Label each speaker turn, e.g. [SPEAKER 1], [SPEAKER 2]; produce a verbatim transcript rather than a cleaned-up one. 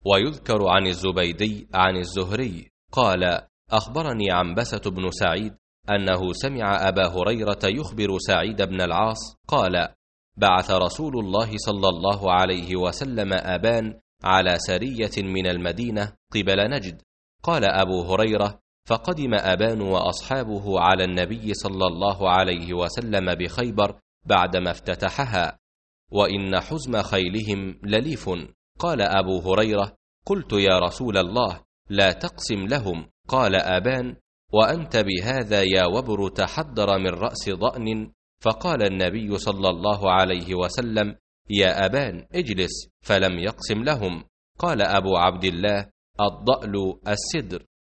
[SPEAKER 1] ويذكر عن الزبيدي عن الزهري قال: أخبرني عنبسة بن سعيد أنه سمع أبا هريرة يخبر سعيد بن العاص قال: بعث رسول الله صلى الله عليه وسلم أبان على سرية من المدينة قبل نجد. قال أبو هريرة: فقدم أبان وأصحابه على النبي صلى الله عليه وسلم بخيبر بعدما افتتحها، وإن حزم خيلهم لليف. قال أبو هريرة: قلت يا رسول الله لا تقسم لهم. قال أبان: وأنت بهذا يا وبر تحضر من رأس ضأن. فقال النبي صلى الله عليه وسلم: يا أبان اجلس، فلم يقسم لهم. قال أبو عبد الله: الضأل السدر.